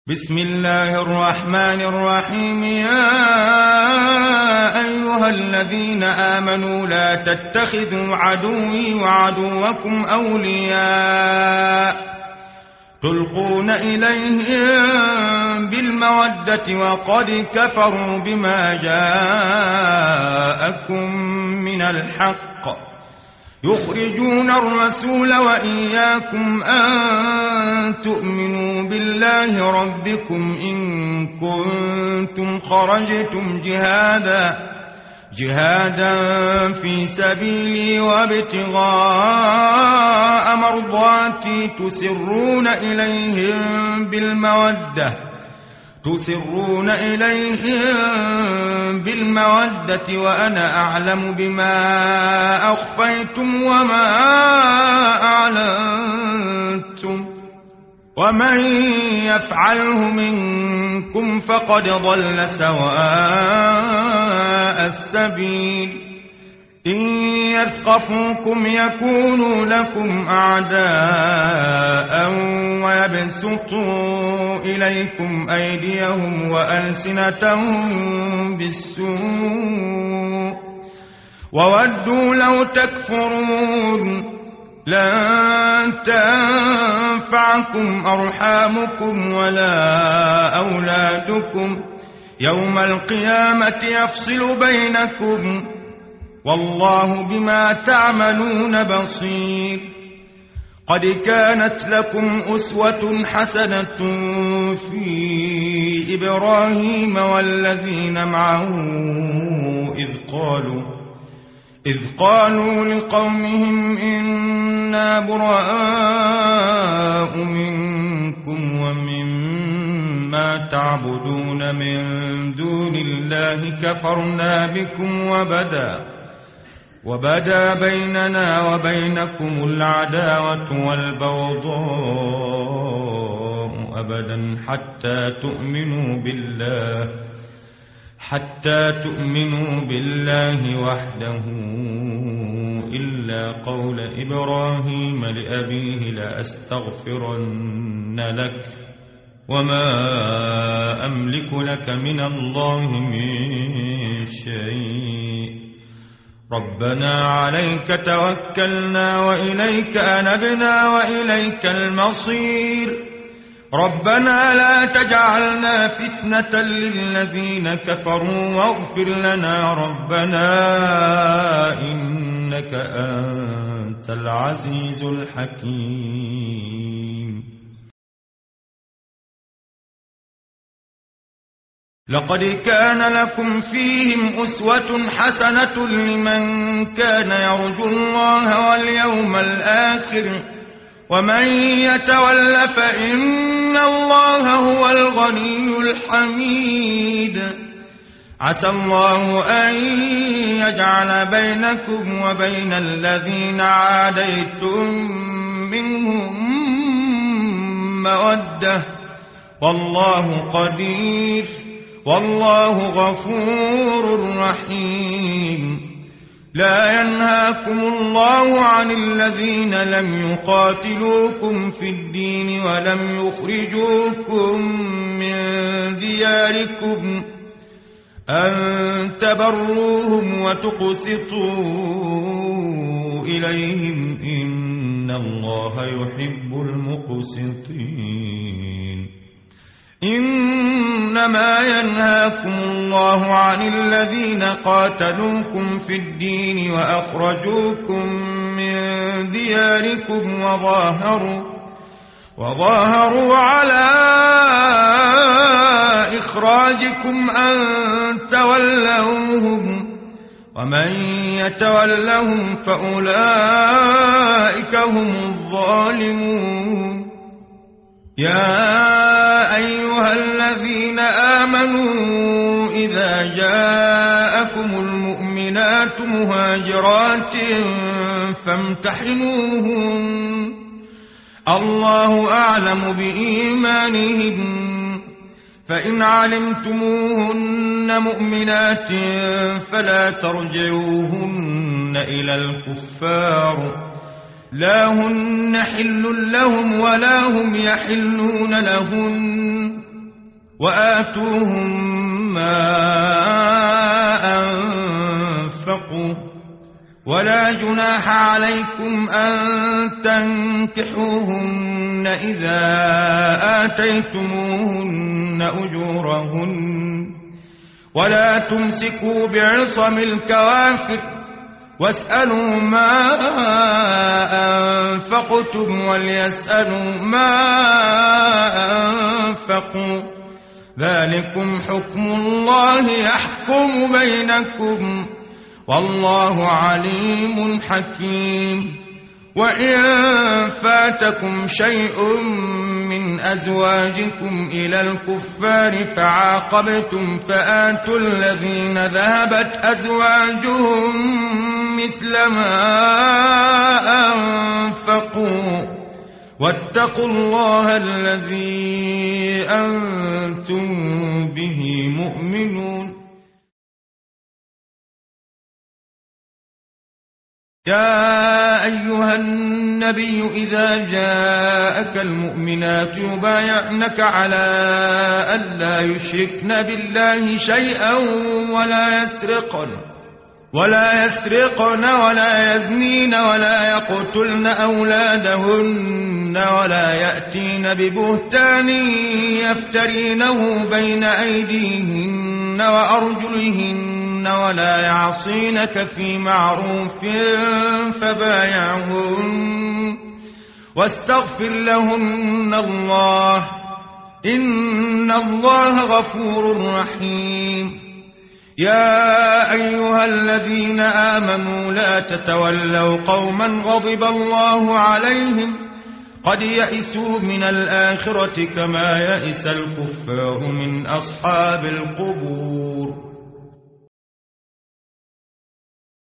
بسم الله الرحمن الرحيم. يا أيها الذين آمنوا لا تتخذوا عدوي وعدوكم أولياء تلقون إليهم بالمودة وقد كفروا بما جاءكم من الحق يخرجون الرسول وإياكم أن تؤمنوا بالله ربكم إن كنتم خرجتم جهادا في سبيلي وابتغاء مرضاتي تسرون إليهم بالمودة وأنا أعلم بما أخفيتم وما أعلنتم ومن يفعله منكم فقد ضل سواء السبيل. إن يثقفوكم يكونوا لكم أعداء ويبسطوا إليكم أيديهم وألسنتهم بالسوء وودوا لو تكفرون. لن تنفعكم أرحامكم ولا أولادكم يوم القيامة يفصل بينكم والله بما تعملون بصير. قد كانت لكم أسوة حسنة في إبراهيم والذين معه إذ قالوا لقومهم إنا براء منكم ومما تعبدون من دون الله كفرنا بكم وبدا بيننا وبينكم العداوة والبغضاء أبدا حتى تؤمنوا بالله وحده إلا قول إبراهيم لأبيه لأستغفرن لك وما أملك لك من الله من شيء ربنا عليك توكلنا وإليك أنبنا وإليك المصير. ربنا لا تجعلنا فتنة للذين كفروا واغفر لنا ربنا إنك أنت العزيز الحكيم. لقد كان لكم فيهم أسوة حسنة لمن كان يرجو الله واليوم الآخر ومن يتول فإن الله هو الغني الحميد. عسى الله أن يجعل بينكم وبين الذين عاديتم منهم مودة والله قدير والله غفور رحيم. لا ينهاكم الله عن الذين لم يقاتلوكم في الدين ولم يخرجوكم من دياركم أن تبروهم وتقسطوا إليهم إن الله يحب المقسطين. إنما ينهاكم الله عن الذين قاتلوكم في الدين وأخرجوكم من دياركم وظاهروا على إخراجكم أن تولوهم ومن يتولهم فأولئك هم الظالمون. يا أيها الذين آمنوا إذا جاءكم المؤمنات مهاجرات فامتحنوهن الله أعلم بإيمانهن فإن علمتموهن مؤمنات فلا ترجعوهن إلى الكفار لا هن حل لهم ولا هم يحلون لهن وآتوهم ما أنفقوا ولا جناح عليكم أن تنكحوهن إذا آتيتموهن أجورهن ولا تمسكوا بعصم الكوافر واسألوا ما أنفقتم وليسألوا ما أنفقوا ذلكم حكم الله يحكم بينكم والله عليم حكيم وإن فاتكم شيء من أزواجكم إلى الكفار فعاقبتم فآتوا الذين ذهبت أزواجهم مثل ما أنفقوا واتقوا الله الذي أنتم به مؤمنون. يا أيها النبي إذا جاءك المؤمنات يبايعنك على ألا يشركن بالله شيئا ولا يسرقن ولا يزنين ولا يقتلن أولادهن ولا يأتين ببهتان يفترينه بين أيديهن وأرجلهن ولا يعصينك في معروف فبايعهن واستغفر لهن الله إن الله غفور رحيم. يا أيها الذين آمنوا لا تتولوا قوما غضب الله عليهم قد يئسوا من الآخرة كما يئس الكفار من أصحاب القبور.